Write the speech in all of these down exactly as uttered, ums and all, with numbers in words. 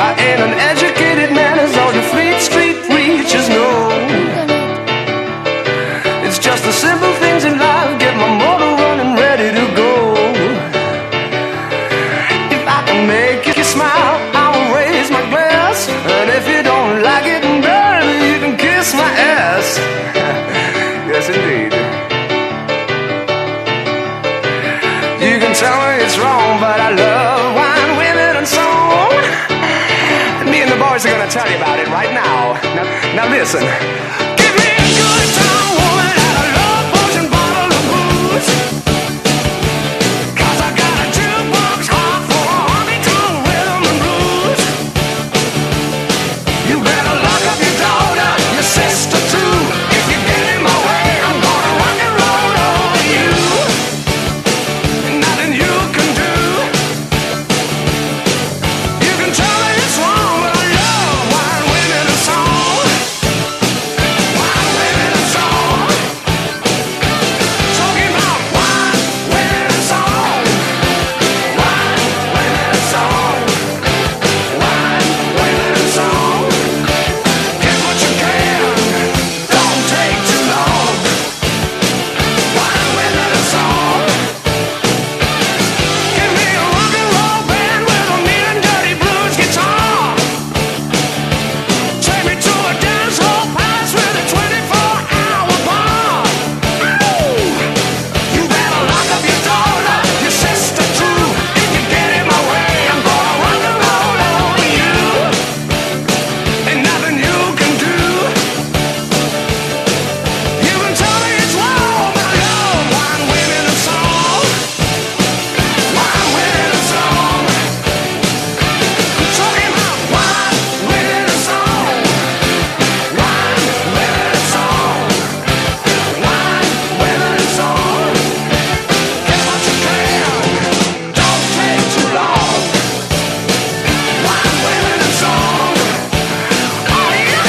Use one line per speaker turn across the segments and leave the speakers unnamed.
I ain't an educated man as all the Fleet Street preachers know. It's just the simple things in life get my motor running ready to go. If I can make you smile, I will raise my glass. And if you don't like it, baby, you can kiss my ass. Yes, indeed. You can tell me it's wrong, but I love wine, women, and song. And me and the boys are gonna tell you about it right now. Now, now listen. Give me a good time, woman, and a love potion bottle of booze. Cause I got a jukebox heart for a honky-tonk rhythm and blues. You better lock up your daughter, your sister too. If you get in my way, I'm gonna rock and roll over you. Nothing you can do. You can tell me it's wrong, but I love wine, women, and song. Wine, women, and song. Talking about wine, women, and song. Wine, women, and song. Wine, women, and song. Get what you can, don't take too long. Wine, women, and song. Give me a rock and roll band with a mean and dirty blues guitar. Take me to a dance hall palace with a twenty-four hour bar. Ooh. You better lock up your daughter, your sister too. If you get in my way, I'm gonna rock and roll over you. Ain't nothing you can do. You can tell me it's wrong, but I love wine, women, and song. Wine, women, and song. I'm talking about wine, women, and song. Wine, women, and song. Wine, women, and song. Get what you can, don't take too long. Wine, women, and song. Oh yeah!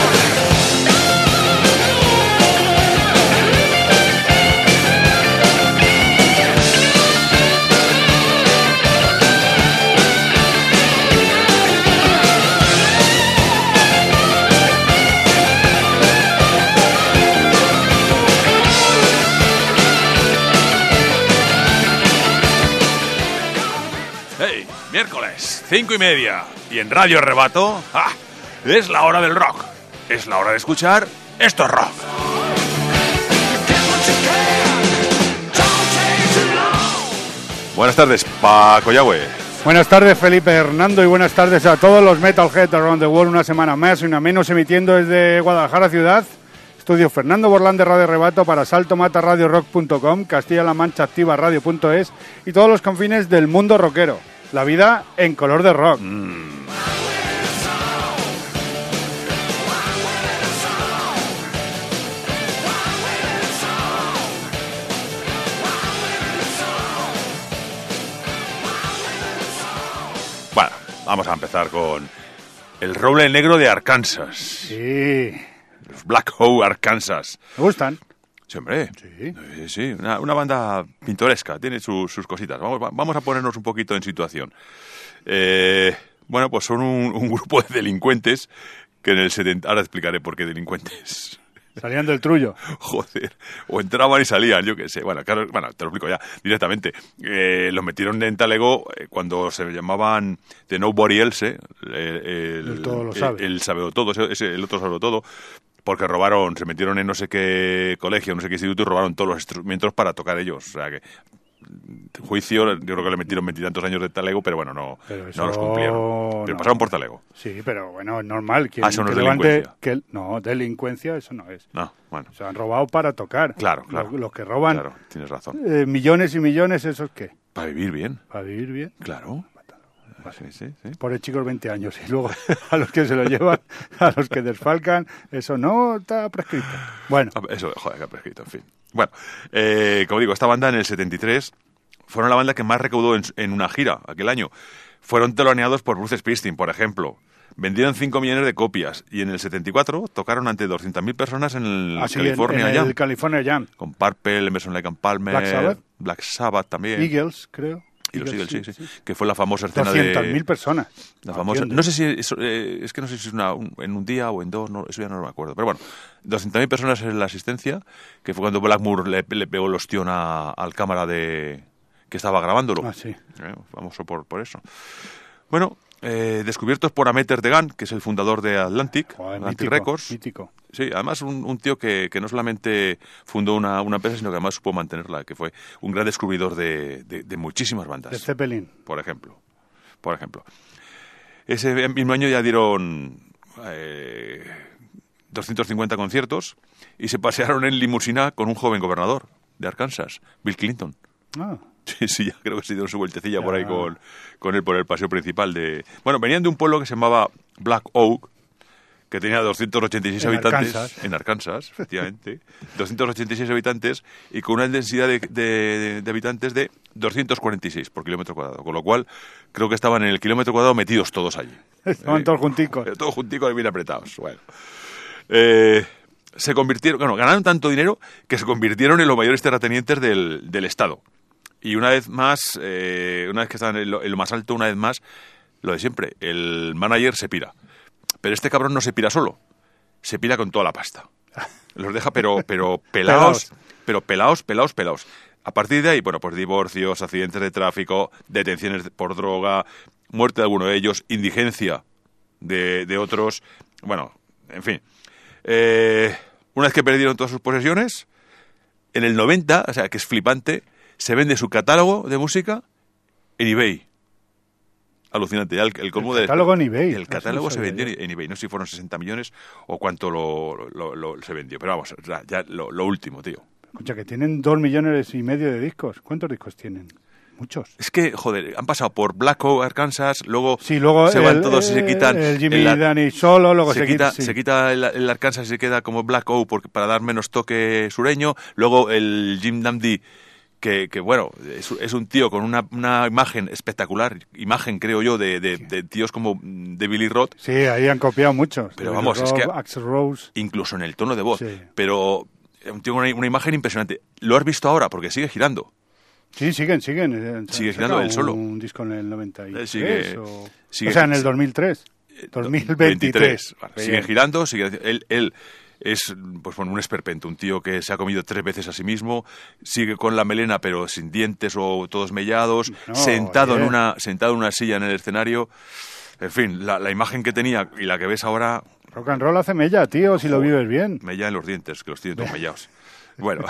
Hey, miércoles, cinco y media. Y en Radio Rebato, ¡ah! Es la hora del rock. Es la hora de escuchar Esto es Rock.
Get what you can, don't take too long.
Buenas tardes, Paco Yagüe.
Buenas tardes, Felipe Hernando, y buenas tardes a todos los Metalheads around the world. Una semana más y una menos, emitiendo desde Guadalajara ciudad. Estudio Fernando Borlán de Radio Rebato para salto mata radio rock punto com, Castilla-La Mancha Activa Radio punto es y todos los confines del mundo rockero. La vida en color de rock.
Bueno, vamos a empezar con el Roble Negro de Arkansas.
Sí,
Los Black Hoe Arkansas.
¿me gustan?
Sí, hombre.
Sí.
Sí, sí, una, una banda pintoresca, tiene su- sus cositas. Vamos, va- vamos a ponernos un poquito en situación. Eh, bueno, pues son un, un grupo de delincuentes que en el setenta... Ahora explicaré por qué delincuentes.
Salían del trullo.
Joder, o entraban y salían, yo qué sé. Bueno, claro, bueno, te lo explico ya directamente. Eh, los metieron en Talego eh, cuando se llamaban The Nobody Else, eh, el,
El todo lo
el-
sabe.
el sabe todo, ese, ese- el otro sabe todo, porque robaron, se metieron en no sé qué colegio, no sé qué instituto y robaron todos los instrumentos para tocar ellos. O sea que juicio, yo creo que le metieron veintitantos años de Talego, pero bueno, no,
Pero eso
no los cumplieron. Pero
no.
pasaron por Talego.
Sí, pero bueno, es normal. Quien
Ah, eso no es
que levante-
delincuencia.
que- no, delincuencia, eso no es.
No, bueno,
Se han robado para tocar.
claro, claro.
Los, los que roban
Claro, tienes razón.
eh, millones y millones, ¿esos qué?
Para vivir bien,
Para vivir bien.
claro. Sí, sí, sí.
Por chicos veinte años. Y luego a los que se lo llevan, a los que desfalcan, eso no está prescrito. Bueno,
Ah, eso, joder, que ha prescrito, en fin. Bueno, eh, como digo, esta banda en el setenta y tres fueron la banda que más recaudó en, en una gira aquel año. Fueron teloneados por Bruce Springsteen, por ejemplo. Vendieron cinco millones de copias y en el setenta y cuatro tocaron ante doscientas mil personas en el
así en-
California
en,
Jam.
el California Jam.
Con Purple, Emerson Lake and Palmer,
Black Sabbath.
Black Sabbath también.
Eagles, creo.
Y lo sigue,
sí,
sí, sí,
sí.
que fue la famosa escena de...
doscientas mil personas.
La famosa,
Atiende.
no sé si eso, eh, es que no sé si es una, un- en un día o en dos, no, eso ya no me acuerdo. Pero bueno, doscientas mil personas en la asistencia, que fue cuando Blackmore le, le pegó el ostión a- al cámara de que estaba grabándolo.
Ah, sí.
Eh, famoso por, por eso. Bueno, eh, descubiertos por Ameter Degan, que es el fundador de Atlantic,
Joder,
Atlantic
mítico,
Records.
mítico.
Sí, además un, un tío que, que no solamente fundó una, una empresa, sino que además supo mantenerla, que fue un gran descubridor de, de, de muchísimas bandas.
De Zeppelin.
Por ejemplo. Por ejemplo. Ese mismo año ya dieron eh, doscientos cincuenta conciertos y se pasearon en limusina con un joven gobernador de Arkansas, Bill Clinton.
Ah,
Sí, sí, ya creo que se dieron su vueltecilla
Ya.
por ahí con, con él por el paseo principal de... Bueno, venían de un pueblo que se llamaba Black Oak, que tenía doscientos ochenta y seis
En
habitantes.
Arkansas.
En Arkansas, efectivamente. doscientos ochenta y seis habitantes y con una densidad de, de- de habitantes de doscientos cuarenta y seis por kilómetro cuadrado. Con lo cual, creo que estaban en el kilómetro cuadrado metidos todos allí.
estaban
Eh,
todos junticos.
eh, Todos junticos y bien apretados. Bueno. Eh, se convirtieron, bueno, ganaron tanto dinero que se convirtieron en los mayores terratenientes del, del Estado. Y una vez más, eh, una vez que estaban en lo, en lo más alto, una vez más, lo de siempre, el manager se pira. Pero este cabrón no se pira solo, se pira con toda la pasta. Los deja pero, pero pelados,
Pelados.
pero pelados, pelados, pelados. A partir de ahí, bueno, pues divorcios, accidentes de tráfico, detenciones por droga, muerte de alguno de ellos, indigencia de, de otros, bueno, en fin. Eh, una vez que perdieron todas sus posesiones, en el noventa, o sea, que es flipante, se vende su catálogo de música en eBay. Alucinante, ya el, el colmo
El
de...
catálogo en eBay,
El
eso
catálogo
no
se
sabía
vendió
yo.
en eBay, no sé si fueron sesenta millones o cuánto lo, lo- lo- se vendió. Pero vamos, ya, ya lo, lo último, tío.
Escucha, que tienen dos millones y medio de discos. ¿Cuántos discos tienen? Muchos.
Es que, joder, han pasado por Black Oak, Arkansas, luego
Sí, luego
se van
el,
todos y se quitan...
el Jimmy
el-
Danny solo, luego
se,
se,
quita,
sí.
se quita el, el Arkansas y se queda como Black Oak porque, para dar menos toque sureño. Luego el Jim Dandy, que, que bueno, es, es un tío con una, una imagen espectacular, imagen creo yo, de, de, de tíos como mm, de Billy Roth,
Sí, ahí han copiado muchos.
Pero
Billy
vamos, es
Roth,
que-
Axl Rose.
incluso en el tono de voz.
Sí.
Pero eh, un tío con una, una imagen impresionante. ¿Lo has visto ahora? Porque sigue girando.
Sí, siguen, siguen. eh,
Sigue
han
girando
sacado
él solo.
Un disco en el noventa y tres.
Eh, sigue-
o...
sigue-
o sea, en el
sí.
dos mil tres. dos mil veintitrés.
Vale,
Bien.
siguen girando, sigue, él, él es pues bueno, un esperpento, un tío que se ha comido tres veces a sí mismo, sigue con la melena pero sin dientes o todos mellados,
No,
sentado en
bien.
una sentado en una silla en el escenario. En fin, la, la imagen que tenía y la que ves ahora,
Rock and roll hace mella, tío, si lo
Joder.
vives bien.
mella en los dientes, que los tiene todos mellados. Bueno,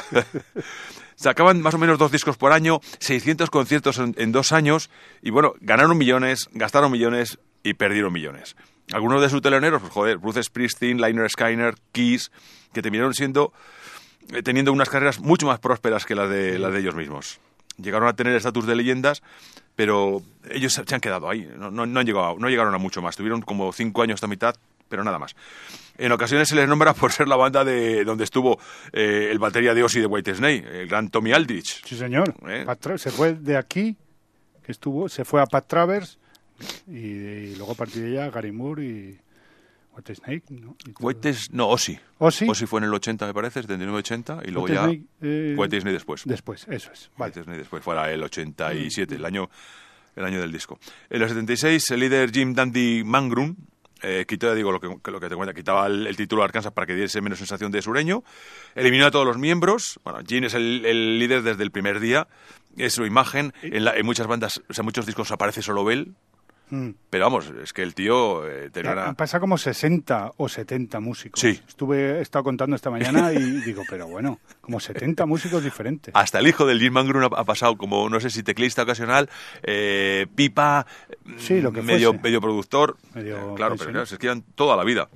sacaban más o menos dos discos por año, seiscientos conciertos en, en dos años, y bueno, ganaron millones, gastaron millones y perdieron millones. Algunos de sus teloneros, pues joder, Bruce Springsteen, Lynyrd Skynyrd, Kiss, que terminaron siendo, eh, teniendo unas carreras mucho más prósperas que las de, las de ellos mismos. Llegaron a tener estatus de leyendas, pero ellos se han quedado ahí, no, no, no han llegado, no llegaron a mucho más. Tuvieron como cinco años hasta mitad, pero nada más. En ocasiones se les nombra por ser la banda de donde estuvo eh, el batería de Ozzy de Whitesnake, el gran Tommy Aldrich.
Sí, señor.
Eh.
Pat Tra- se fue de aquí, que estuvo, se fue a Pat Travers y, y luego a partir de allá Gary Moore y Whitesnake, ¿no? Y todo.
Whites, no, Ozzy.
¿Ozzy?
Ozzy fue en el ochenta, me parece, setenta y nueve ochenta, y luego ya
Whitesnake, eh,
Whitesnake después.
Después, eso es. Vale.
Whitesnake después, fuera el ochenta y siete, el año, el año del disco. En el setenta y seis, el líder Jim Dandy Mangrum eh, quitó, ya digo, lo que, lo que te cuenta, quitaba el, el título de Arkansas para que diese menos sensación de sureño, eliminó a todos los miembros. Bueno, Jim es el, el líder desde el primer día, es su imagen, en, la- en muchas bandas, o sea, muchos discos aparece solo él,
Mm.
pero vamos, es que el tío eh, tenía una...
Han pasado como sesenta o setenta músicos.
Sí.
Estuve, he estado contando esta mañana y digo, pero bueno, como setenta músicos diferentes.
Hasta el hijo del Jim Mangrum ha, ha pasado como, no sé si teclista ocasional, eh, pipa,
Sí, lo que
medio,
fuese.
medio productor.
Medio
Eh, claro, pero
pensionista.
claro, se quedan toda la vida.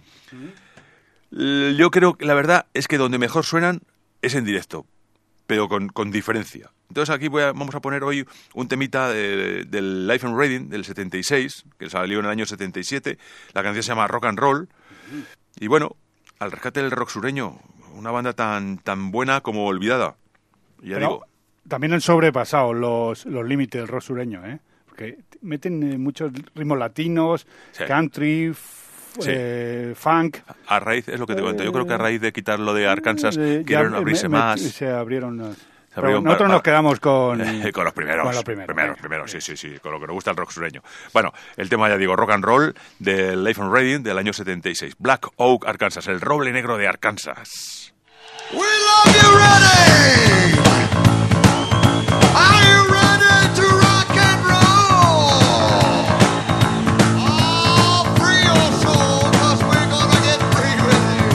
L- Yo creo que la verdad es que donde mejor suenan es en directo, pero con, con diferencia. Entonces aquí voy a- vamos a poner hoy un temita de- del Life and Reading del setenta y seis, que salió en el año setenta y siete. La canción se llama Rock and Roll. Y bueno, al rescate del rock sureño, una banda tan, tan buena como olvidada. Y ya
Pero
digo,
también han sobrepasado los, los límites del rock sureño, ¿eh? Porque meten eh, muchos ritmos latinos,
Sí.
country, f-
Sí.
eh, funk.
a raíz, es lo que te cuento, yo creo que a raíz de quitar lo de Arkansas,
Eh, ya
quieren
me-
abrirse
me-
más.
Se abrieron unas- Pero
Abrió un
nosotros
bar-
nos quedamos con...
Eh, con los primeros,
Con los primeros,
primeros,
venga.
primeros, sí, sí, sí, con lo que nos gusta el rock sureño. Bueno, el tema, ya digo, rock and roll del Life on Reading del año setenta y seis. Black Oak, Arkansas, el roble negro de Arkansas.
We love you ready. Are you ready to rock and roll? Oh, free your soul, 'cause we're gonna get free with you.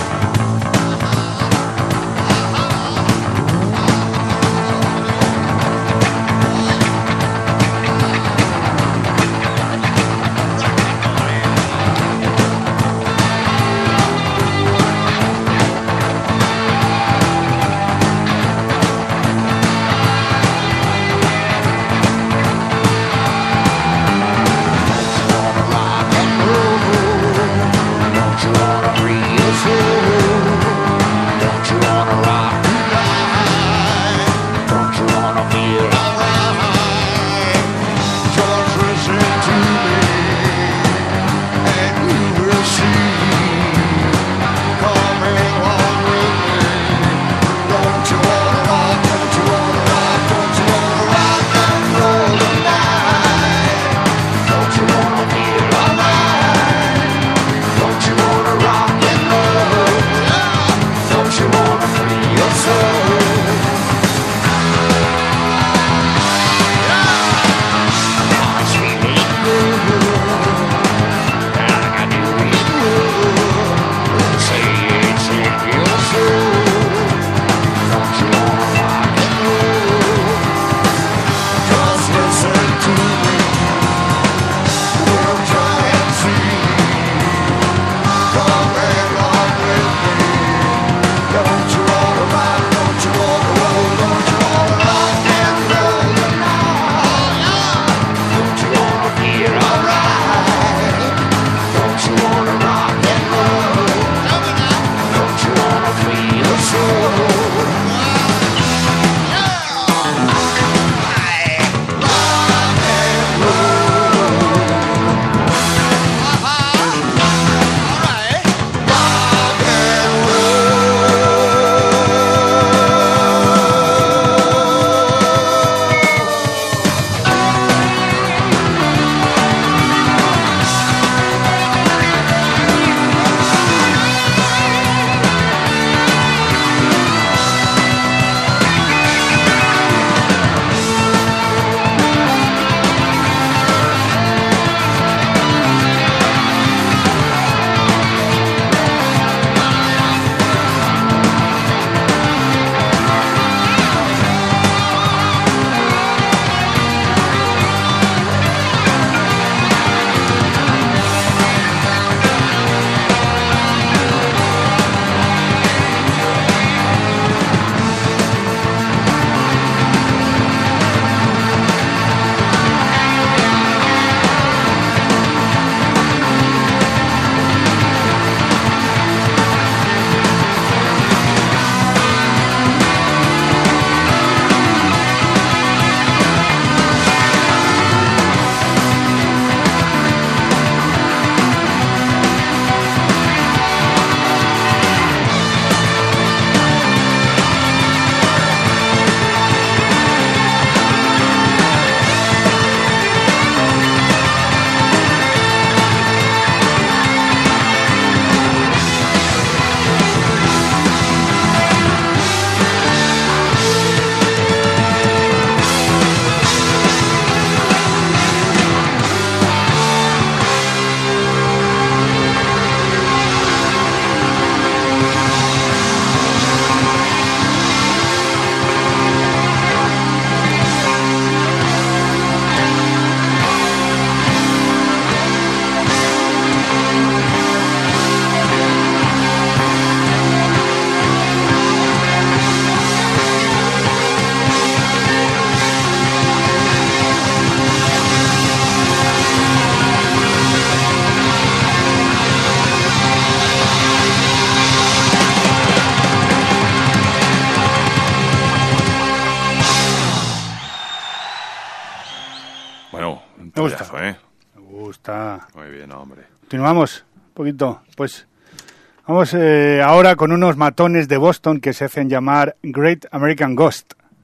Me gusta.
Pedazo, ¿eh?
Me gusta.
Muy bien, hombre.
Continuamos un poquito. Pues vamos eh, ahora con unos matones de Boston que se hacen llamar Great American Ghost.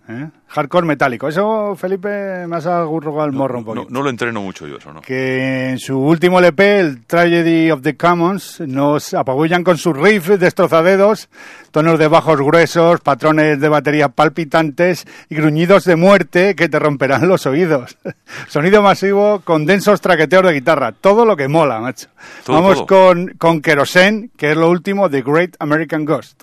¿eh? Hardcore metálico. Eso, Felipe, me has arrugado el morro un
No,
poquito.
no lo entreno mucho yo eso, ¿no?
Que en su último L P, el Tragedy of the Commons, nos apabullan con sus riffs destrozadedos, tonos de bajos gruesos, patrones de batería palpitantes y gruñidos de muerte que te romperán los oídos. Sonido masivo con densos traqueteos de guitarra. Todo lo que mola, macho.
Todo,
Vamos
todo.
con, con Kerosene, que es lo último de Great American Ghost.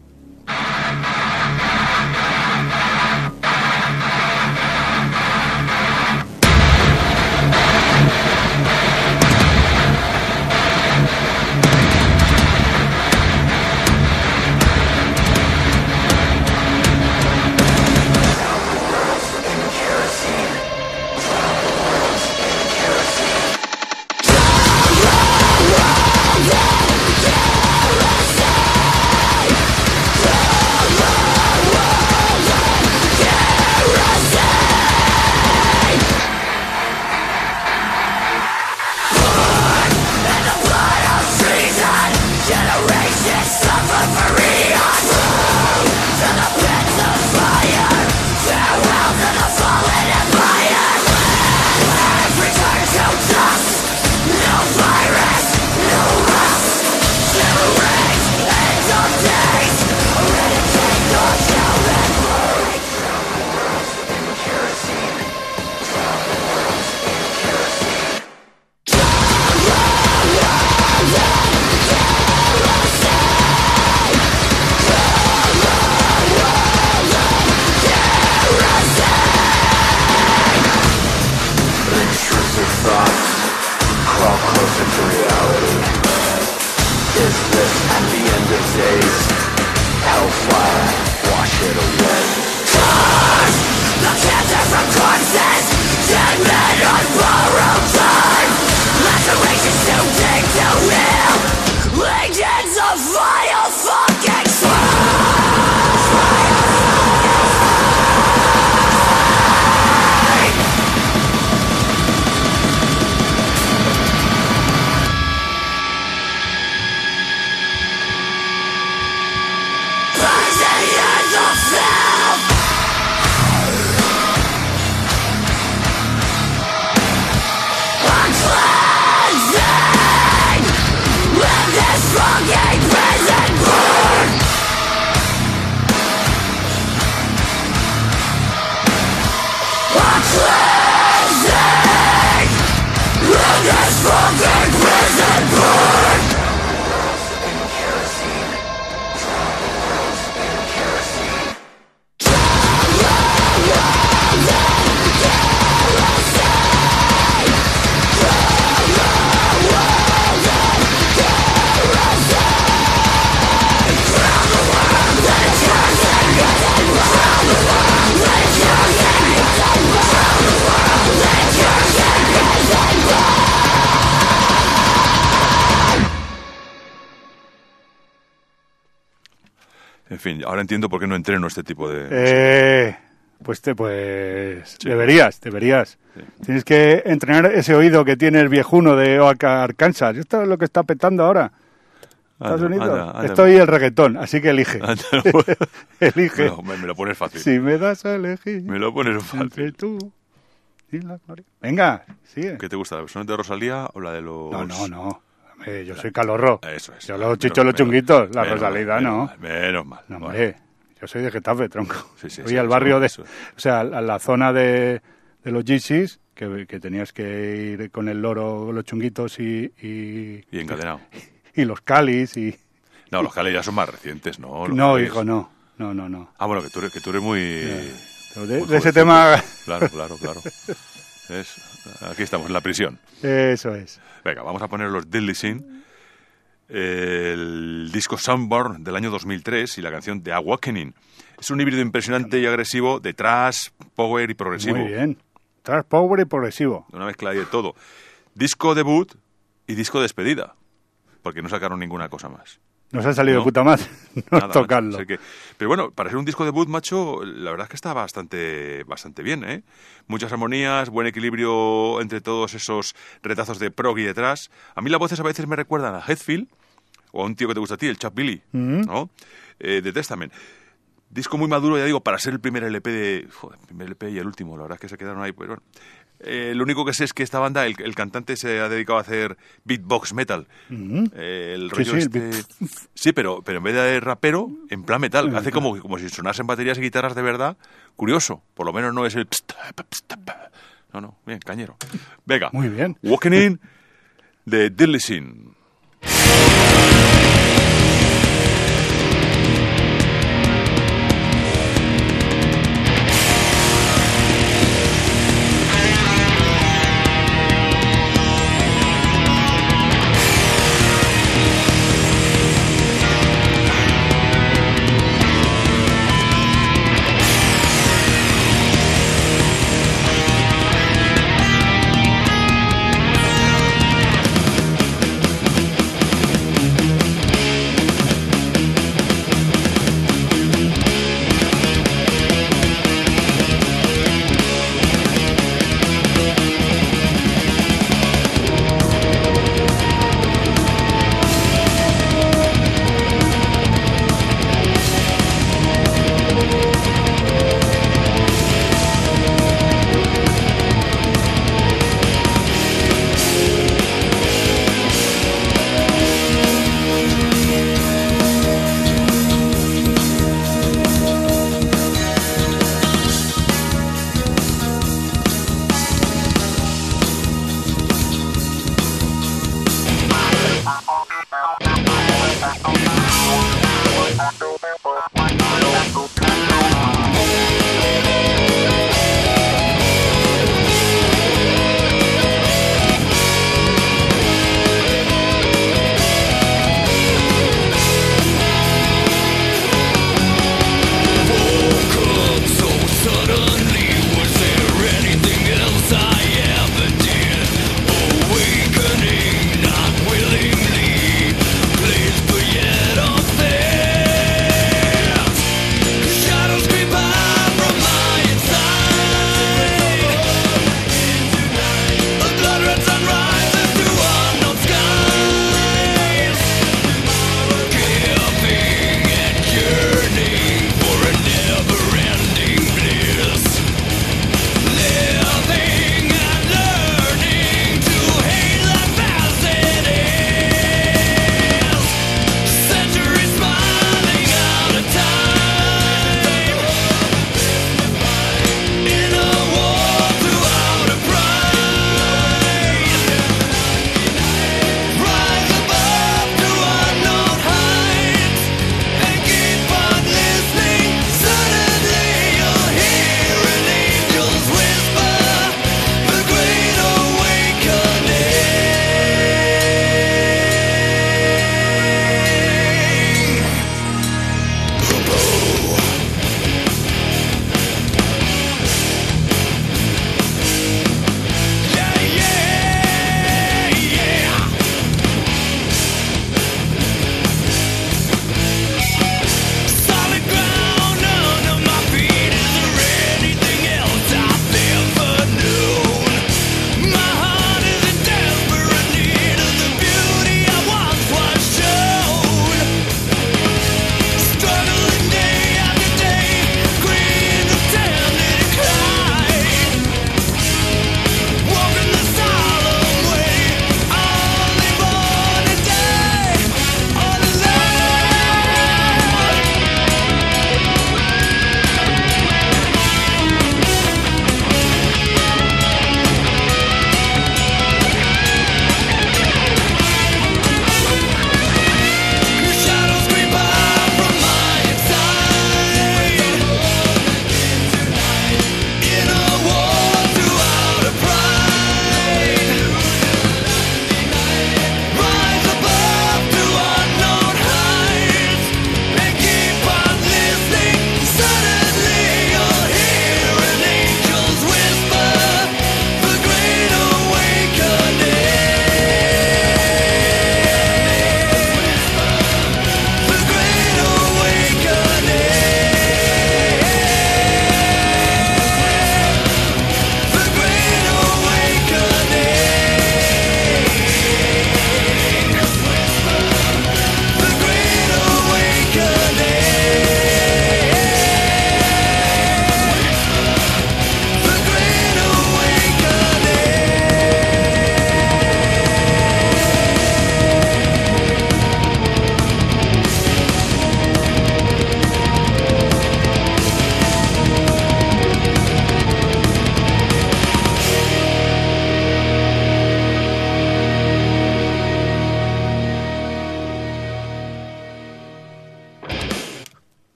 En fin, ahora entiendo por qué no entreno este tipo de...
Eh, pues te, pues
Sí.
deberías, deberías.
Sí.
Tienes que entrenar ese oído que tiene el viejuno de Oaxaca, Arkansas. Esto es lo que está petando ahora. Estados
Anda,
Unidos.
anda, anda.
Esto y el reggaetón, así que elige.
Anda, no,
Elige.
me, lo, me- me lo pones fácil.
Si me das a elegir
Me lo pones
entre
fácil.
tú y la gloria. Venga, sigue.
¿Qué te gusta, la versión de Rosalía o la de los...?
No, no, no. Hombre, yo soy calorro.
Eso es.
Yo los
Menos-
chichos, los
menos-
chunguitos. La
menos
Rosalía,
mal,
no.
Menos mal, menos mal.
No,
Bueno,
hombre, yo soy de Getafe, tronco.
Sí, sí,
Voy
sí,
al
eso-
barrio de...
eso.
O sea, a la zona de, de los Yeezys, que, que tenías que ir con el loro, los chunguitos y... Y,
Y encadenado.
y los calis y...
No, los Cali ya son más recientes, ¿no? Los
No,
Calis.
hijo, no. No, no, no.
Ah, bueno, que tú eres, que tú eres muy...
Pero de,
muy
de ese
jovencito.
tema...
Claro, claro, claro. ¿Ves? Aquí estamos, en la prisión.
Eso es.
Venga, vamos a poner los Deadly Sin, el disco Sunburn del año dos mil tres y la canción The Awakening. Es un híbrido impresionante y agresivo de thrash, power y progresivo.
Muy bien. Trash power y progresivo.
Una mezcla de todo. Disco debut y disco despedida, porque no sacaron ninguna cosa más.
Nos ha salido
No.
de puta madre no
Nada,
tocarlo.
macho, sé que- Pero bueno, para ser un disco debut, macho, la verdad es que está bastante, bastante bien, ¿eh? Muchas armonías, buen equilibrio entre todos esos retazos de prog y detrás. A mí las voces a veces me recuerdan a Hetfield, o a un tío que te gusta a ti, el Chuck Billy,
Mm.
¿no? Eh, de Testament. disco muy maduro, ya digo, para ser el primer L P de... Joder, el primer L P y el último, la verdad es que se quedaron ahí, pues bueno. Eh, lo único que sé es que esta banda, el, el cantante se ha dedicado a hacer beatbox metal.
Mm-hmm.
Eh, el
Sí,
rollo
sí, el
este...
beat-
Sí, pero, pero en vez de rapero, en plan metal.
En
Hace
metal.
como, como si sonasen baterías y guitarras de verdad. Curioso. Por lo menos no es el... No, no, bien, cañero. Venga.
Muy bien.
Walking In de Dillisin.
Thank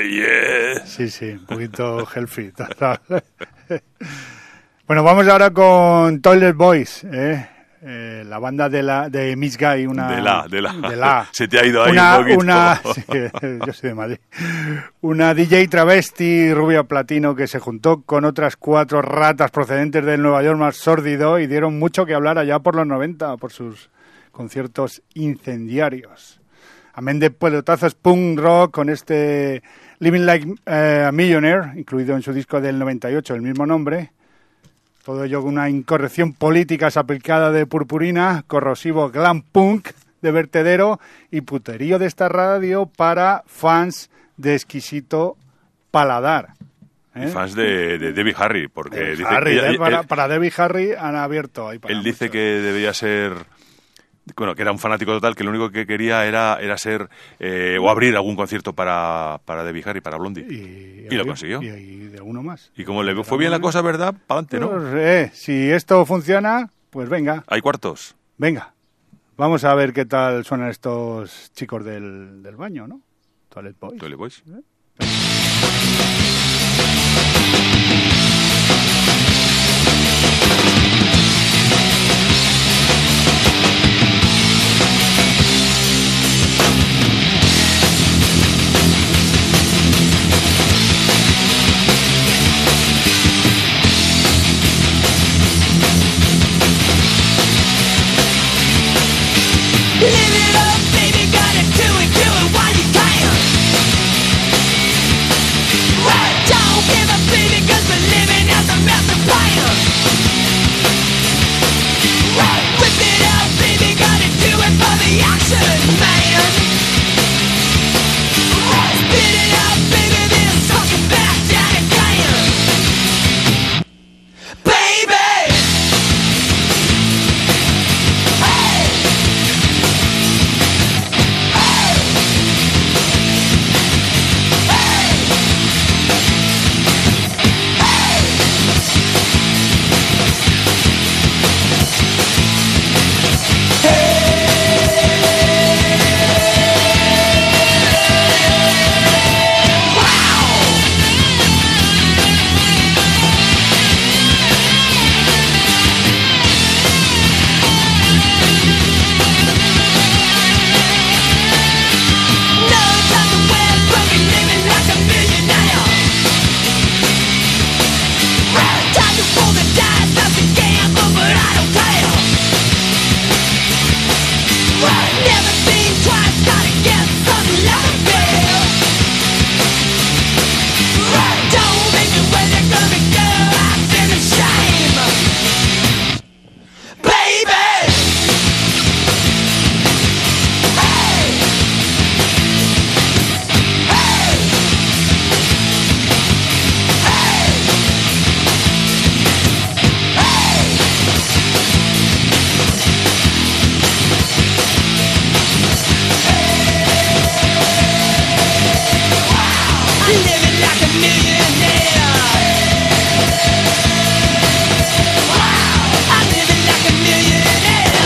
yeah.
Sí, sí, un poquito healthy. Bueno, vamos ahora con Toilet Boys, ¿eh? Eh, la banda de la de Miss Guy, una
De la, de la.
de la.
Se te ha ido ahí
una,
un poquito.
Una, sí, yo soy de Madrid. Una D J travesti rubia platino que se juntó con otras cuatro ratas procedentes del Nueva York más sórdido y dieron mucho que hablar allá por los noventa por sus conciertos incendiarios. Amén de pelotazos punk rock con este Living Like eh, a Millionaire, incluido en su disco del noventa y ocho, el mismo nombre. Todo ello con una incorrección política aplicada de purpurina, corrosivo glam punk de vertedero y puterío de esta radio para fans de exquisito paladar. ¿Eh?
Y fans de, de Debbie Harry, porque
Eh,
dice
Harry,
que
eh,
ella-
para,
él,
para Debbie Harry han abierto ahí para
él dice
mucho.
que debía ser, bueno, que era un fanático total, que lo único que quería era, era ser eh, o abrir algún concierto para, para Debbie Harry, para Blondie.
Y,
Y lo consiguió.
Y, y de uno más.
Y como le fue bien la cosa, ¿verdad? Para adelante, ¿no?
Pues, eh, si esto funciona, pues venga,
Hay cuartos.
venga. Vamos a ver qué tal suenan estos chicos del, del baño, ¿no? Toilet Boys.
Toilet Boys.
Live it up, baby, gotta do it, do it while you can. Don't give up, baby, 'cause we're living out the master plan. Whip it up, baby, gotta do it for the action, man. Spit it up, baby, then suck it back down again. Baby! No time to wear broken, living like a millionaire. Time to roll the dice, that's a gamble, but I don't care. Never think twice, gotta get some love, babe. Don't make me wait, they're gonna go out in the shame, baby. Hey. Living like a millionaire. I'm living like a millionaire.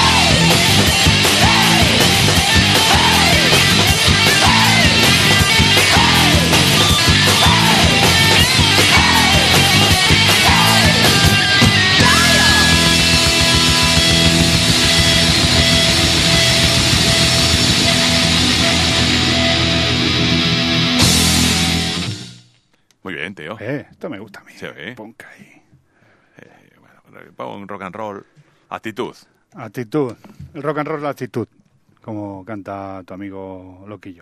Muy bien, tío.
Eh, esto me gusta a mí.
Sí, ¿eh?
Punk ahí.
Eh, bueno, pon rock and roll. Actitud.
Actitud. El rock and roll, la actitud. Como canta tu amigo Loquillo.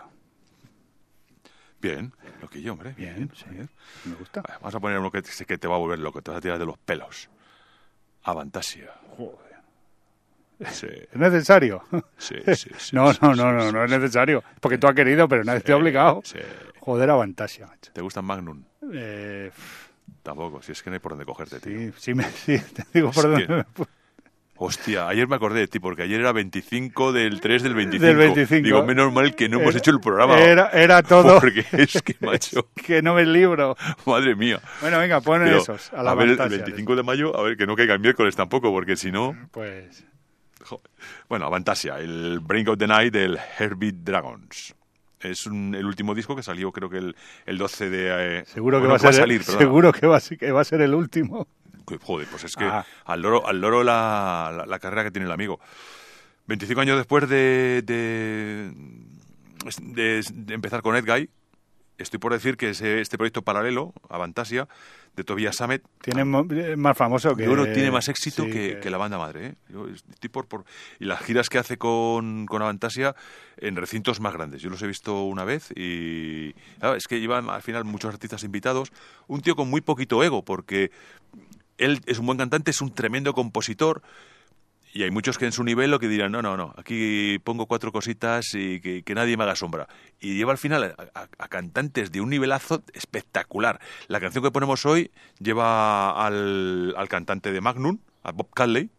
Bien. Lo que yo, hombre.
Bien, sí. Me gusta.
Vale, vamos a poner uno que te, que te va a volver loco. Te vas a tirar de los pelos. Avantasia.
Joder.
Sí.
¿Es necesario?
Sí, sí, sí,
no,
sí,
no,
sí,
no, no,
sí,
no es
sí.
necesario. Porque tú has querido, pero nadie te ha obligado.
Sí.
Joder, Avantasia, macho.
¿Te gustan Magnum?
Eh,
Tampoco. Si es que no hay por dónde cogerte, tío.
sí, sí, me, sí, te digo por
Es
dónde
que-
me-
Hostia, ayer me acordé de ti, porque ayer era veinticinco del tres del veinticinco.
Del veinticinco.
Digo, menos mal que no hemos
Era-
hecho el programa.
Era, era todo.
Porque es que, macho,
Que no me libro.
madre mía.
Bueno, venga, pon
Pero,
esos. A la
a ver, el
Avantasia.
veinticinco de mayo, a ver, que no caiga el miércoles tampoco, porque si no...
Pues.
Joder. Bueno, Avantasia, el Bring of the Night del Heartbeat Dragons. Es un- el último disco que salió, creo que el, el doce de... eh,
Seguro que
bueno,
va a ser
salir, perdona.
seguro que va, a ser- que va a ser el último.
Que, Joder, pues es que
Ah.
al loro, al loro la, la, la carrera que tiene el amigo. veinticinco años después de, de, de, de empezar con Ed Guy, estoy por decir que ese, este proyecto paralelo, Avantasia, de Tobias Sammet,
Tiene mo- es más famoso que...
yo creo que tiene más éxito
sí,
que, que la banda madre. ¿eh? Yo estoy por, por- y las giras que hace con, con Avantasia en recintos más grandes. Yo los he visto una vez y claro, es que llevan al final muchos artistas invitados. Un tío con muy poquito ego, porque él es un buen cantante, es un tremendo compositor. Y hay muchos que en su nivel lo que dirán, no, no, no, aquí pongo cuatro cositas y que, que nadie me haga sombra. Y lleva al final a, a- a cantantes de un nivelazo espectacular. La canción que ponemos hoy lleva al, al cantante de Magnum, a Bob Catley.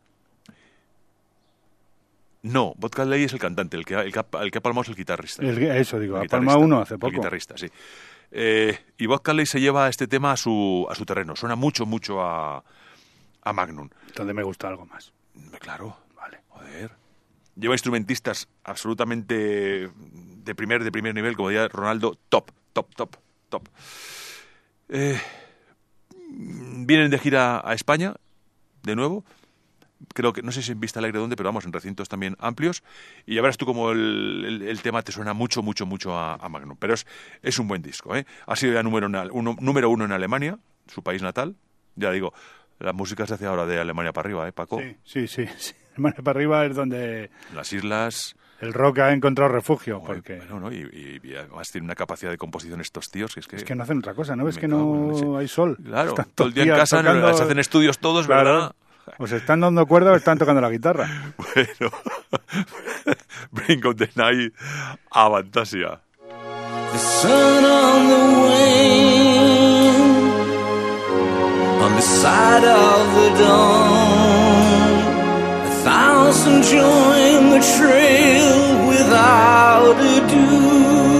No, Bob Catley es el cantante, el que, el que, ha- el que ha palmado es el guitarrista.
El- eso digo,
El
ha palmado
guitarrista,
uno hace
El
poco.
guitarrista, sí. Eh, y Bob Catley se lleva este tema a su, a su terreno. Suena mucho, mucho a, a Magnum.
Entonces me gusta algo más.
Claro.
Vale.
Joder. Lleva instrumentistas absolutamente de primer, de primer nivel, como diría Ronaldo, top, top, top, top. Eh, vienen de gira a España, de nuevo. Creo que, no sé si en Vista Alegre dónde, pero vamos, en recintos también amplios. Y ya verás tú como el, el, el tema te suena mucho, mucho, mucho a, a Magnum. Pero es, es un buen disco, ¿eh? Ha sido ya número, en- uno, número uno en Alemania, su país natal. Ya digo, la música se hace ahora de Alemania para arriba, ¿eh, Paco?
Sí, sí, sí. sí. Alemania para arriba es donde
Las islas...
el rock ha encontrado refugio.
Joder,
Porque
bueno, ¿no? y, y- y además tiene una capacidad de composición estos tíos que es que...
es que no hacen otra cosa, ¿no? Es
me
que
cago en la
no
leche.
hay sol.
Claro,
Están
todo el día en
días
casa
tocando-
se hacen estudios todos,
Claro.
¿verdad?
O se están dando cuerda o están tocando la guitarra.
Bueno, Bring Out the Night, Avantasia.
The sun on the wing, on the side of the dawn. A thousand join the trail without ado.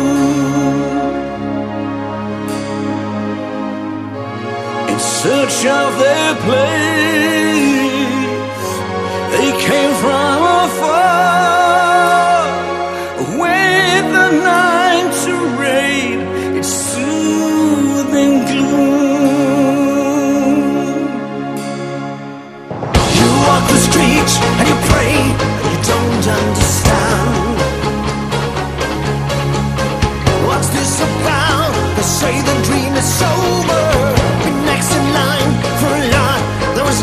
In search of their place, they came from afar, with the night to raid its soothing gloom. You walk the streets and you pray, and you don't understand. What's this about? They say the dream is sober. Be next in line for a lot. There was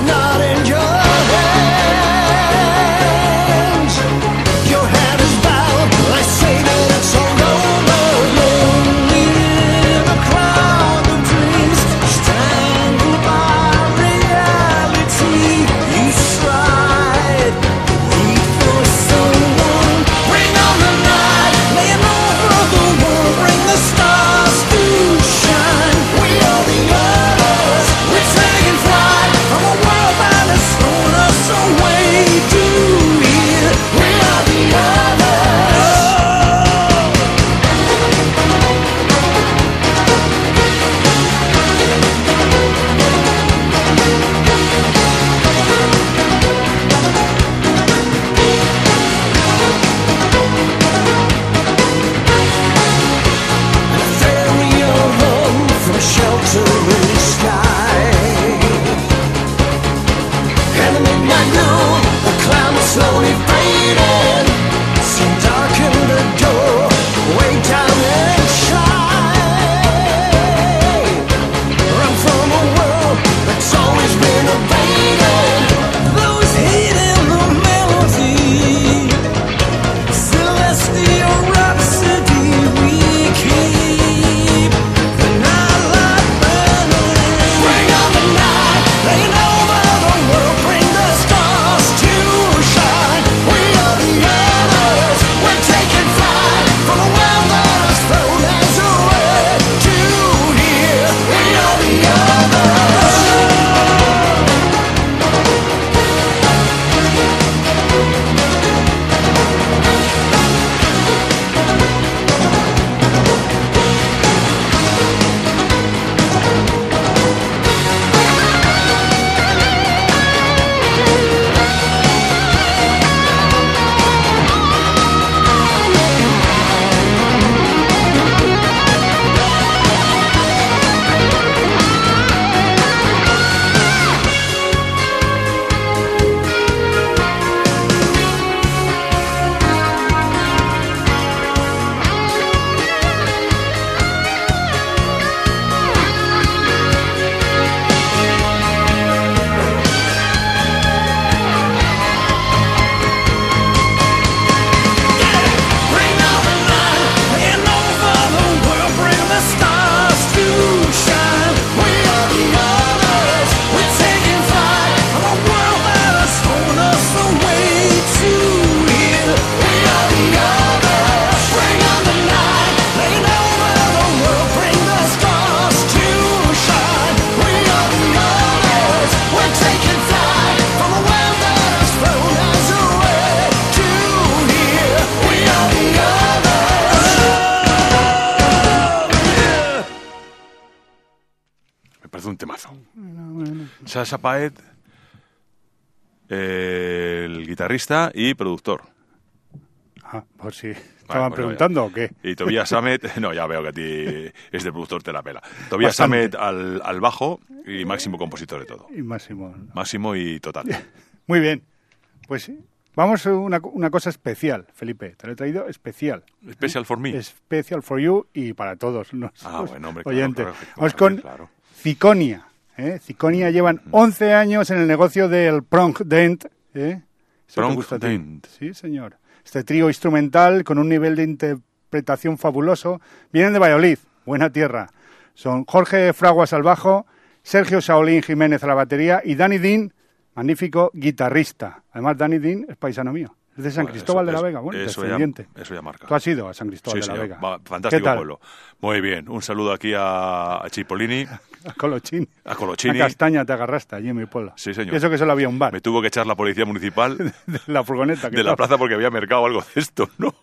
Sasha Paet, eh, el guitarrista y productor.
Ah, pues sí. ¿Estaban
Vale, bueno,
preguntando
ya.
o qué?
Y Tobias Sammet, no, ya veo que a ti este productor te la pela. Tobias
Bastante.
Sammet al, al bajo y máximo compositor de todo.
Y Máximo.
Máximo y total.
Muy bien. Pues sí. Vamos a una, una cosa especial, Felipe. Te lo he traído especial.
Special for me.
Special for you y para todos los
Ah, bueno, hombre, claro,
oyentes.
claro, claro,
Vamos con
claro.
Ziconia. ¿eh? Ziconia llevan once años en el negocio del prong dent. ¿eh? ¿Eso te
Prong
gusta a ti?
dent.
Sí, señor. Este trío instrumental con un nivel de interpretación fabuloso. Vienen de Valladolid, buena tierra. Son Jorge Fraguas al bajo, Sergio Saolín Jiménez a la batería y Dani Dean, magnífico guitarrista. Además, Dani Dean es paisano mío. Es de San
Bueno,
Cristóbal
eso-
de la
eso-
Vega, bueno,
eso
descendiente.
ya, eso ya marca.
Tú has ido a San Cristóbal
Sí,
de la
señor.
Vega.
Va, fantástico
¿Qué tal?
pueblo. Muy bien. Un saludo aquí a, a Cipollini,
A Colochín.
a Colochini.
A Castaña te agarraste allí en mi pueblo.
Sí, señor.
Y eso que solo había un bar
Me tuvo que echar la policía municipal
de la furgoneta. que
de la
estaba.
plaza porque había mercado o algo de esto, ¿no?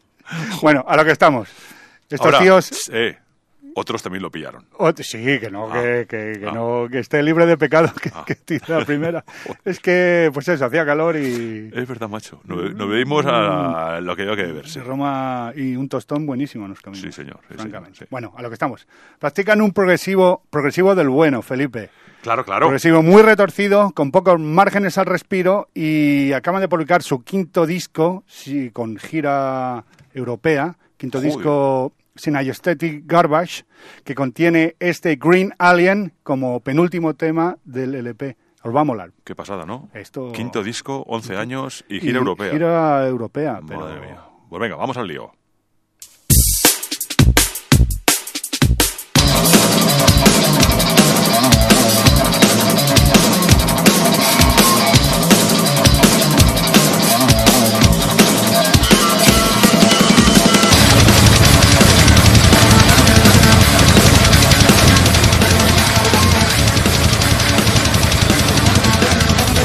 Bueno, a lo que estamos. Estos
Ahora,
tíos...
eh, otros también lo pillaron.
Ot- sí, que no,
Ah.
que, que, que
Ah.
no, que esté libre de pecado, que,
Ah.
que tire la primera. Es que, pues eso, hacía calor y...
Es verdad, macho. Nos, nos bebimos a lo que había que beberse.
Roma y un tostón buenísimo nos comimos.
Sí, señor, sí,
francamente.
señor, sí.
Bueno, a lo que estamos. Practican un progresivo, progresivo del bueno, Felipe.
Claro, claro.
Progresivo muy retorcido, con pocos márgenes al respiro y acaban de publicar su quinto disco, sí, con gira europea, quinto
Joder.
disco sin Aesthetic Garbage, que contiene este Green Alien como penúltimo tema del L P. Os va a molar.
Qué pasada, ¿no?
Esto-
Quinto disco, once años y gira
Y
europea.
Gira europea, pero...
Madre mía. Pues venga, vamos al lío.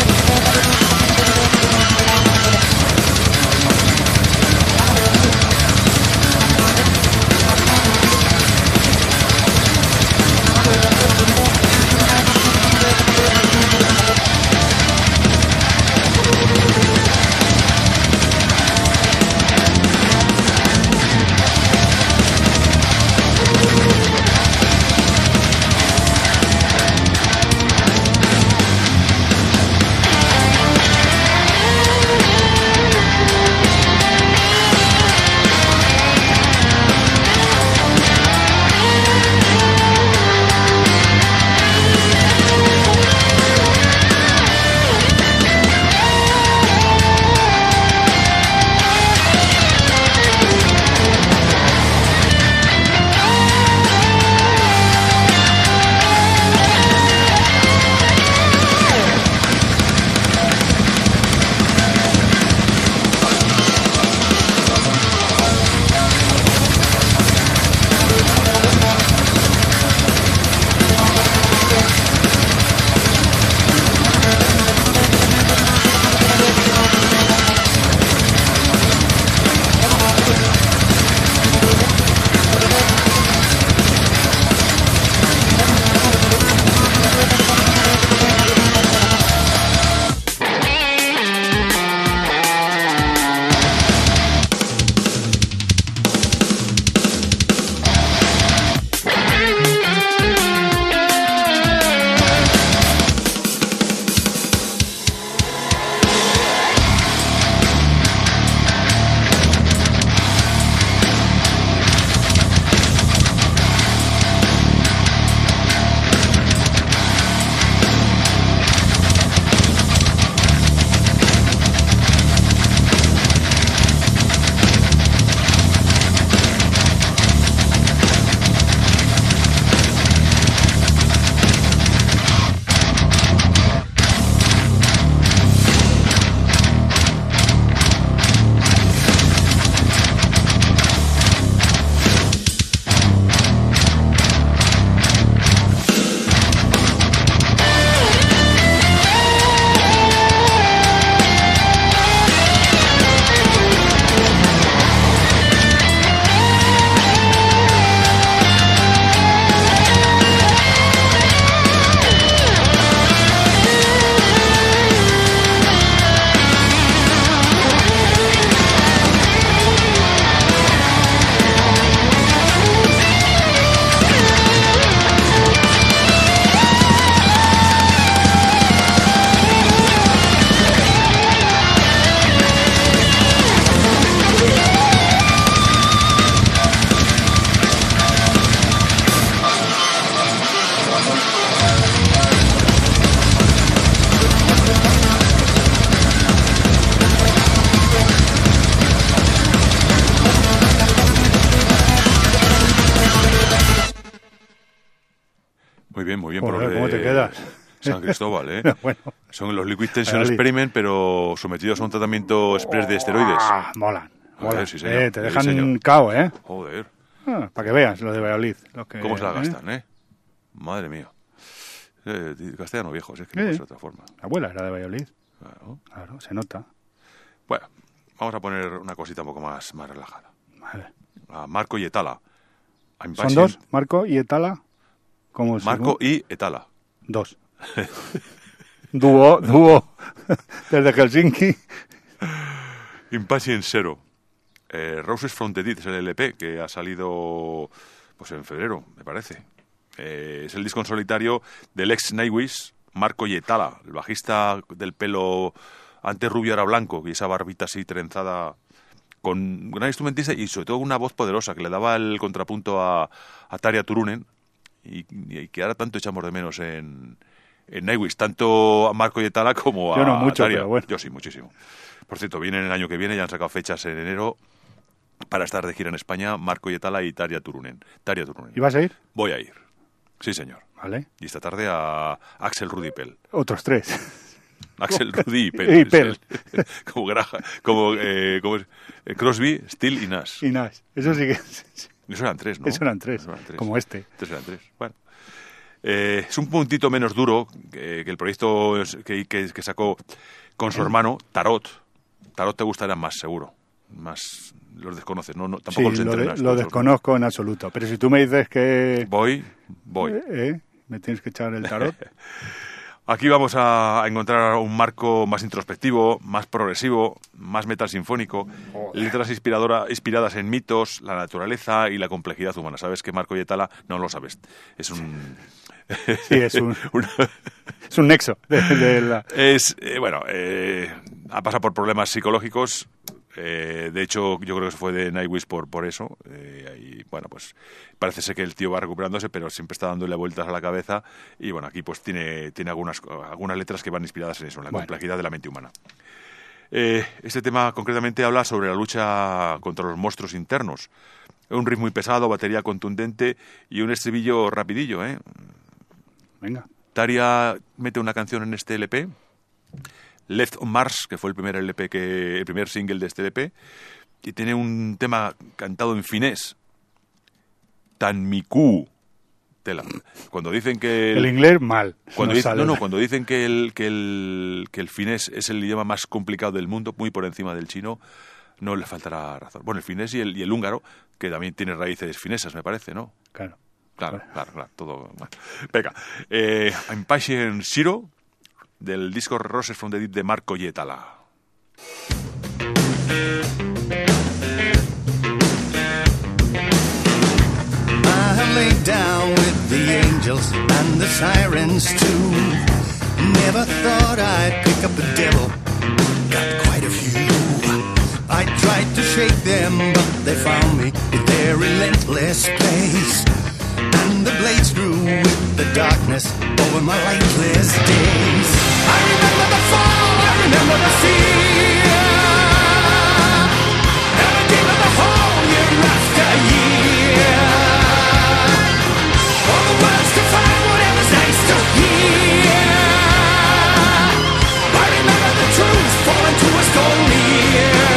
Thank
bien, muy bien.
Joder,
por lo de
¿cómo te quedas?
San Cristóbal, ¿eh?
Bueno.
Son los Liquid Tension
Valladolid.
Experiment, pero sometidos a un tratamiento express de esteroides.
Ah, molan.
A
molan.
ver, sí, señor.
Eh, te
Sí,
dejan
señor.
cao, ¿eh?
Joder,
Ah, para que veas lo de Valladolid. Lo que,
¿cómo se la
¿eh?
gastan, eh? Madre mía. Eh, castellano viejo, si es que no
Sí.
puede ser de otra forma.
La abuela era de Valladolid.
Claro.
Claro, se nota.
Bueno, vamos a poner una cosita un poco más, más relajada.
Vale.
A Marco y Etala. I'm
¿Son
patient-
dos? ¿Marco y Etala? ¿Cómo se
Marco
llama?
y Etala.
Dos. dúo, dúo. Desde Helsinki.
Impatient Zero. Eh, Roses from the Dead es el L P que ha salido pues en febrero, me parece. Eh, es el disco en solitario del ex Nightwish, Marco Yetala, el bajista del pelo antes rubio ahora blanco y esa barbita así trenzada, con gran instrumentista y sobre todo una voz poderosa que le daba el contrapunto a, a Tarja Turunen y, y que ahora tanto echamos de menos en, en Nightwish, tanto a Marco Yetala como a
Yo no mucho,
Tarja.
pero bueno.
Yo sí, muchísimo. Por cierto, vienen el año que viene, ya han sacado fechas en enero para estar de gira en España, Marco Yetala y Tarja Turunen. Tarja Turunen.
¿Y vas a ir?
Voy a ir. Sí, señor.
Vale.
Y esta tarde a Axel Rudi Pell.
Otros tres.
Axel Rudi y Pell.
Y Pell.
como Graja, como, eh, como es, eh, Crosby, Steele y Nash.
Y Nash. Eso sí que...
Eso eran tres, ¿no?
Eso eran tres.
Eso eran tres.
Como este.
Tres eran tres. Bueno. Eh, es un puntito menos duro que, que el proyecto que, que, que sacó con su hermano, Tarot. Tarot te gustará más, seguro. Más los desconoces, no, no tampoco
Sí,
los
lo, de-
entrenas.
lo
todos,
desconozco en absoluto. Pero si tú me dices que...
¿no? Voy, voy.
¿Eh? ¿Me tienes que echar el tarot?
Aquí vamos a encontrar un marco más introspectivo, más progresivo, más metal sinfónico, letras inspiradora, inspiradas en mitos, la naturaleza y la complejidad humana. ¿Sabes que Marco Yetala? No lo sabes. Es un...
Sí, es un,
una-
es un nexo de, de la...
Es, eh, bueno, eh, ha pasado por problemas psicológicos. eh, de hecho, yo creo que se fue de Nightwish por, por eso. eh, y bueno, pues parece ser que el tío va recuperándose, pero siempre está dándole vueltas a la cabeza. Y bueno, aquí pues tiene, tiene algunas, algunas letras que van inspiradas en eso, en la
Bueno.
complejidad de la mente humana. Eh, este tema concretamente habla sobre la lucha contra los monstruos internos. Un ritmo muy pesado, batería contundente y un estribillo rapidillo, ¿eh?
Venga.
Tarja mete una canción en este L P, Left on Mars, que fue el primer L P que, el primer single de este L P, y tiene un tema cantado en finés, Tanmiku. Tela. Cuando dicen que
El inglés, mal.
cuando
No
dicen,
sale.
no, no, cuando dicen que el, que, el, que el finés es el idioma más complicado del mundo, muy por encima del chino, no le faltará razón. Bueno, el finés y el, y el húngaro, que también tiene raíces finesas, me parece, ¿no?
Claro.
Claro, claro, claro, todo. Bueno. Venga, eh, Impatient Zero, del disco Roses from the Dead de Marco Yetala.
I laid down with the angels and the sirens too. Never thought I'd pick up a devil, got quite a few. I tried to shake them, but they found me with their relentless pace. And the blades grew with the darkness over my lightless days. I remember the fall, I remember the fear. Never gave up the whole year after year. All the words to find whatever's nice to hear. I remember the truth falling to a stone near.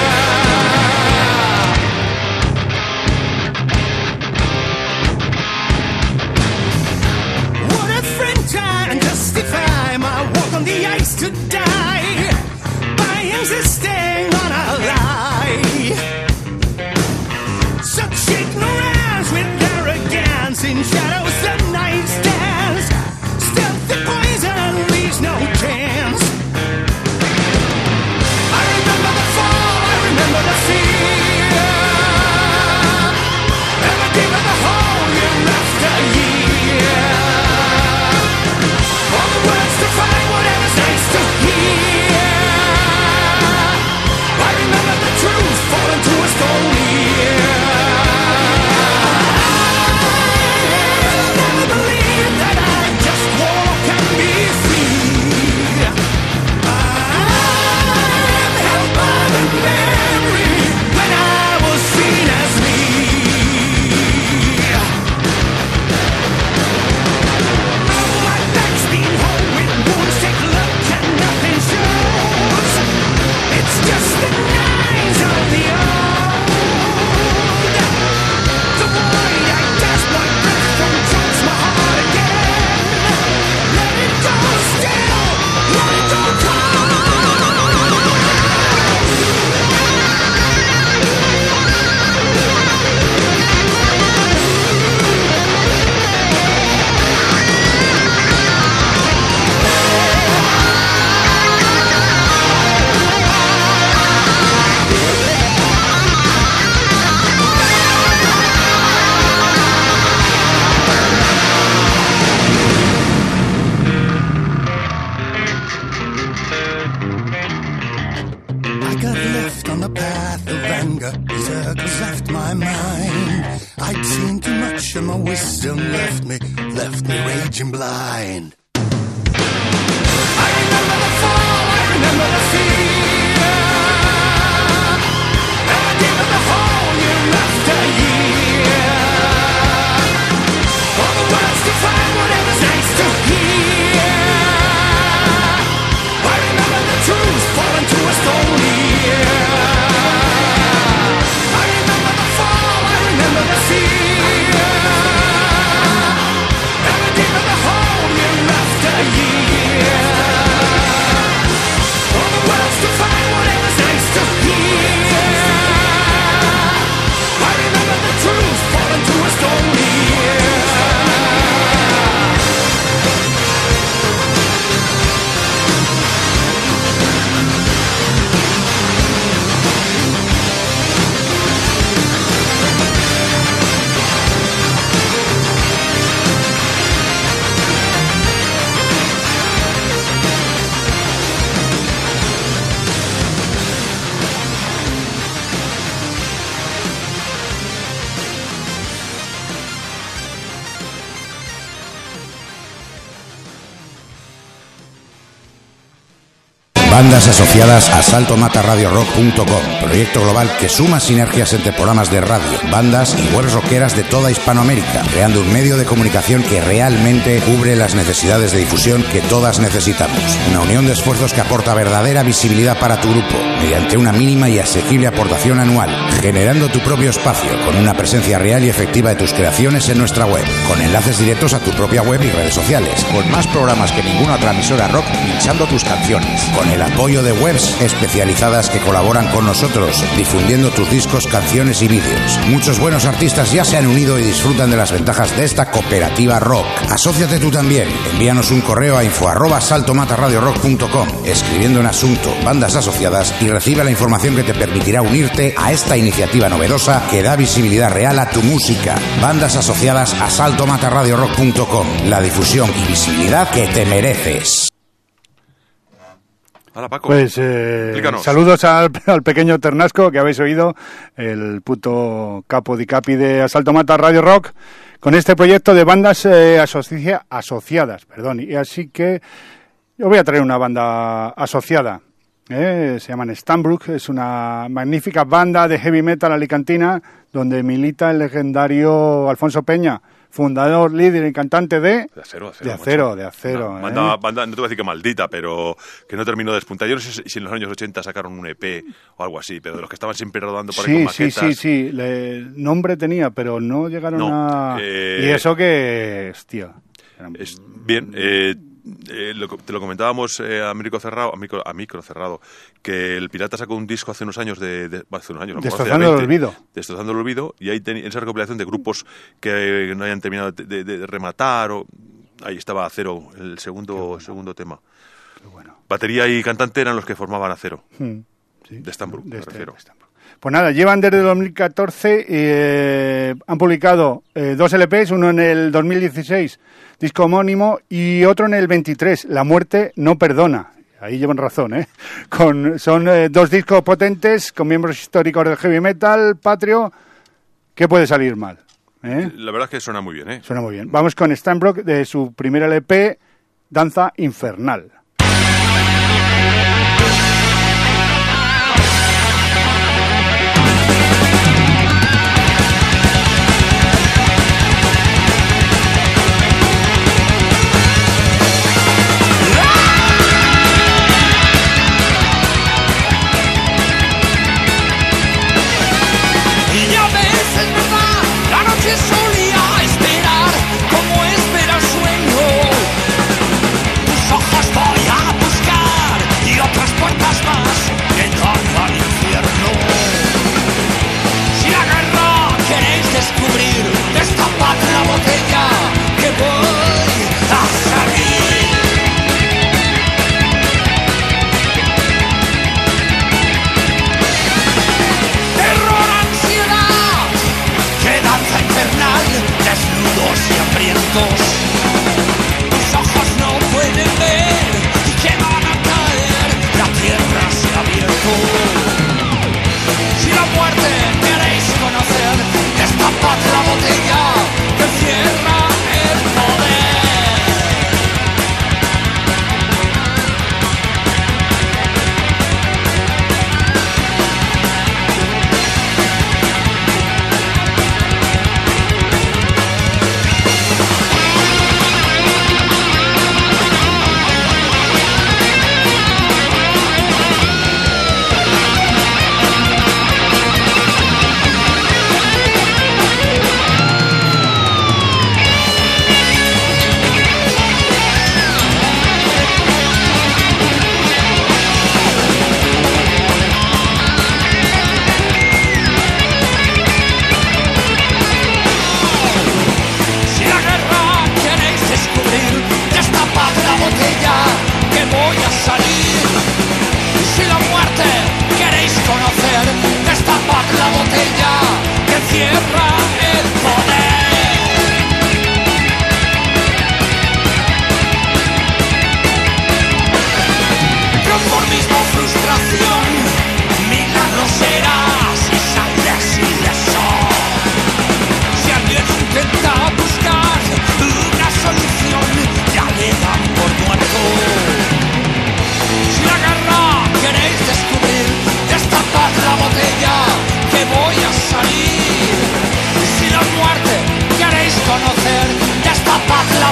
What a friend try and justify my walk on the ice to die by insisting circles left my mind. I'd seen too much and my wisdom left me, left me raging blind.
I remember the fall, I remember the fear. And I deep in the hole you left a year. All the words to find whatever's nice to hear. I remember the truth falling to a stone ear. I remember the fall, I remember the fear. And I deep in the hole you left a year. All the words to find whatever's nice to hear. I remember the truth falling to a stone ear.
Bandas asociadas a salto mata radio rock punto com, proyecto global que suma sinergias entre programas de radio, bandas y webs rockeras de toda Hispanoamérica, creando un medio de comunicación que realmente cubre las necesidades de difusión que todas necesitamos. Una unión de esfuerzos que aporta verdadera visibilidad para tu grupo, mediante una mínima y asequible aportación anual, generando tu propio espacio, con una presencia real y efectiva de tus creaciones en nuestra web, con enlaces directos a tu propia web y redes sociales, con más programas que ninguna otra emisora rock pinchando tus canciones, con el apoyo de webs especializadas que colaboran con nosotros, difundiendo tus discos, canciones y vídeos. Muchos buenos artistas ya se han unido y disfrutan de las ventajas de esta cooperativa rock. Asóciate tú también. Envíanos un correo a info arroba salto mata radio rock punto com, escribiendo en asunto bandas asociadas, y recibe la información que te permitirá unirte a esta iniciativa novedosa que da visibilidad real a tu música. Bandas asociadas a salto mata radio rock punto com, la difusión y visibilidad que te mereces.
Hola, Paco.
Pues eh,
Explícanos.
saludos al, al pequeño Ternasco que habéis oído, el puto capo di capi de Asalto Mata Radio Rock, con este proyecto de bandas eh, asocia, asociadas. Perdón, y así que yo voy a traer una banda asociada. Eh, se llaman Stanbrook, es una magnífica banda de heavy metal alicantina donde milita el legendario Alfonso Peña, fundador, líder y cantante de...
De acero, acero.
De acero,
macho.
de acero.
Una
¿eh?
banda, banda, no te voy a decir que maldita, pero que no terminó de despuntar. Yo no sé si en los años ochenta sacaron un E P o algo así, pero de los que estaban siempre rodando por ahí con
Sí,
maquetas.
sí, sí, sí. Le, nombre tenía, pero no llegaron
No,
a...
eh,
Y eso que... Hostia.
Es, bien, eh, eh, lo, te lo comentábamos eh, a micro cerrado, a micro, a micro cerrado, que el Pirata sacó un disco hace unos años de, de hace unos años, no,
Destrozando
hace
el
veinte,
olvido.
Destrozando el olvido, y ahí ten, en esa recopilación de grupos que no hayan terminado de, de, de rematar, o ahí estaba Acero, el segundo bueno. segundo tema.
Qué bueno.
Batería y cantante eran los que formaban Acero.
Hmm, sí.
De Stanbrook,
de
me
este,
refiero.
de Stanbrook. Pues nada, llevan desde dos mil catorce, eh, han publicado eh, dos L Pes, uno en el dos mil dieciséis, disco homónimo, y otro en el veintitrés, La muerte no perdona. Ahí llevan razón, ¿eh? Con, son eh, dos discos potentes, con miembros históricos del heavy metal, patrio. ¿Qué puede salir mal? ¿Eh?
La verdad es que suena muy bien, ¿eh?
Suena muy bien. Vamos con Stanbrook de su primer L P, Danza Infernal.
Solía esperar como espera el sueño, tus ojos por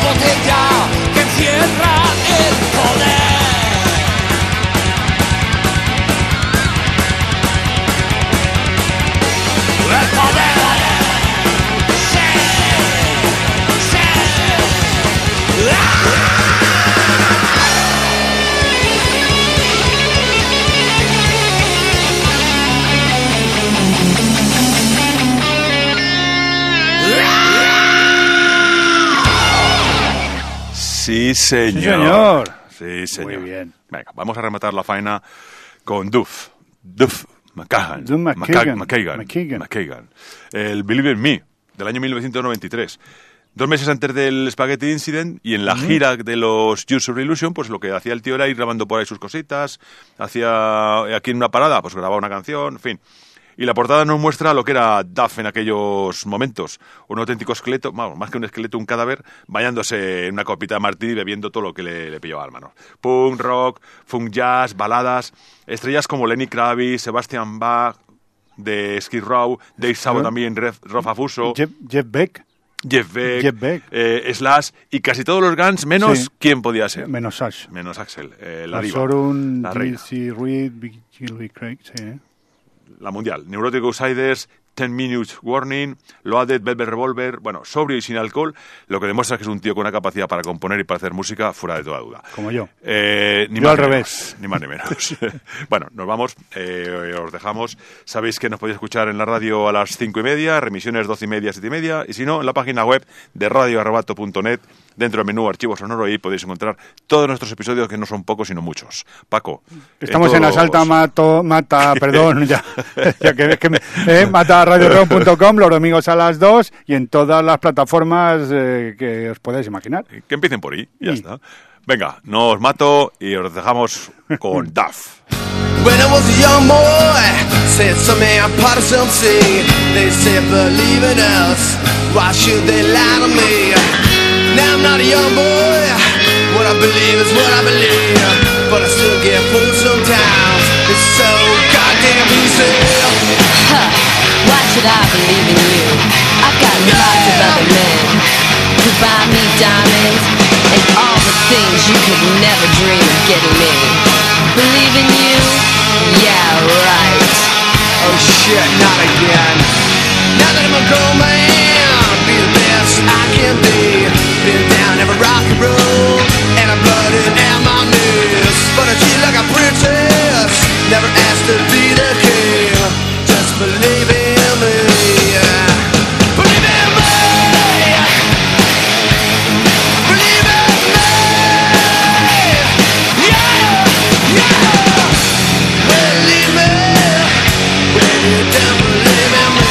botella que encierra el poder. El poder. Sí, sí. ¡Ah!
Sí, señor.
Sí, señor.
Sí, señor.
Muy bien.
Venga, vamos a rematar la faena con Duff. Duff McKagan.
Duff McKagan.
McKagan.
McKagan.
McKagan. El Believe in Me, del año mil novecientos noventa y tres. Dos meses antes del Spaghetti Incident y en la gira de los Use of Illusion, pues lo que hacía el tío era ir grabando por ahí sus cositas, hacía aquí en una parada, pues grababa una canción, en fin. Y la portada nos muestra lo que era Duff en aquellos momentos. Un auténtico esqueleto, bueno, más que un esqueleto, un cadáver, bañándose en una copita de martini y bebiendo todo lo que le, le pillaba al mano. Punk, rock, funk jazz, baladas, estrellas como Lenny Kravitz, Sebastian Bach, de Skid Row, Dave Sabo también, Rolf Afuso,
Jeff, Jeff Beck.
Jeff Beck,
Jeff Beck.
Eh, Slash y casi todos los Guns, menos
Sí.
quién podía ser.
Menos Ash.
Menos Axel, eh, la diva,
Sorun,
la reina.
G C Reed, Big Gilby Craig, sí. ¿eh?
La mundial. Neurotic Outsiders, ten minutes Warning, Loaded, Velvet Revolver, bueno, sobrio y sin alcohol, lo que demuestra que es un tío con una capacidad para componer y para hacer música fuera de toda duda.
Como yo.
Eh, ni
Yo
más
al
ni
revés.
menos, ni más ni menos. Bueno, nos vamos, eh, os dejamos. Sabéis que nos podéis escuchar en la radio a las cinco y media, remisiones doce y media, siete y media, y si no, en la página web de radio arrebato punto net, dentro del menú Archivo Sonoro, ahí podéis encontrar todos nuestros episodios, que no son pocos, sino muchos. Paco.
Estamos
eh,
en
todos-
Asalta Mato, Mata, perdón, ya, ya que ves que me, eh, mata radio rock punto com los domingos a las dos y en todas las plataformas eh, que os podáis imaginar.
Que empiecen por ahí, y ya
Y-
está. Venga, no os mato y os dejamos con Duff.
When I was a young boy, said some man part of some sea. They said believe in us, why should they lie to me? Now I'm not a young boy, what I believe is what I believe. But I still get fooled sometimes, it's so goddamn easy.
Huh, why should I believe in you? I've got lots of other men who buy me diamonds and all the things you could never dream of getting me. Believe in you? Yeah, right.
Oh shit, not again. Now that I'm a grown man, be the best I can be. Been down every rocky road, and I'm blooded at my knees. But I treat like a princess, never asked to be the king. Just believe in me. Believe in me. Believe in me. Yeah, yeah. Believe me. When you don't believe in me.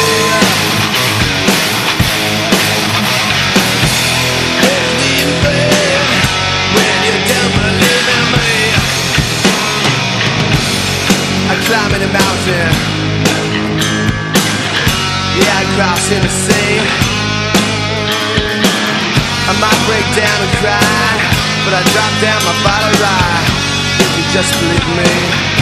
Believe me. When you don't believe in me. I'm climbing a mountain. Yeah, crossing the sea. I might break down and cry, but I drop down my bottle ride. If you just believe me.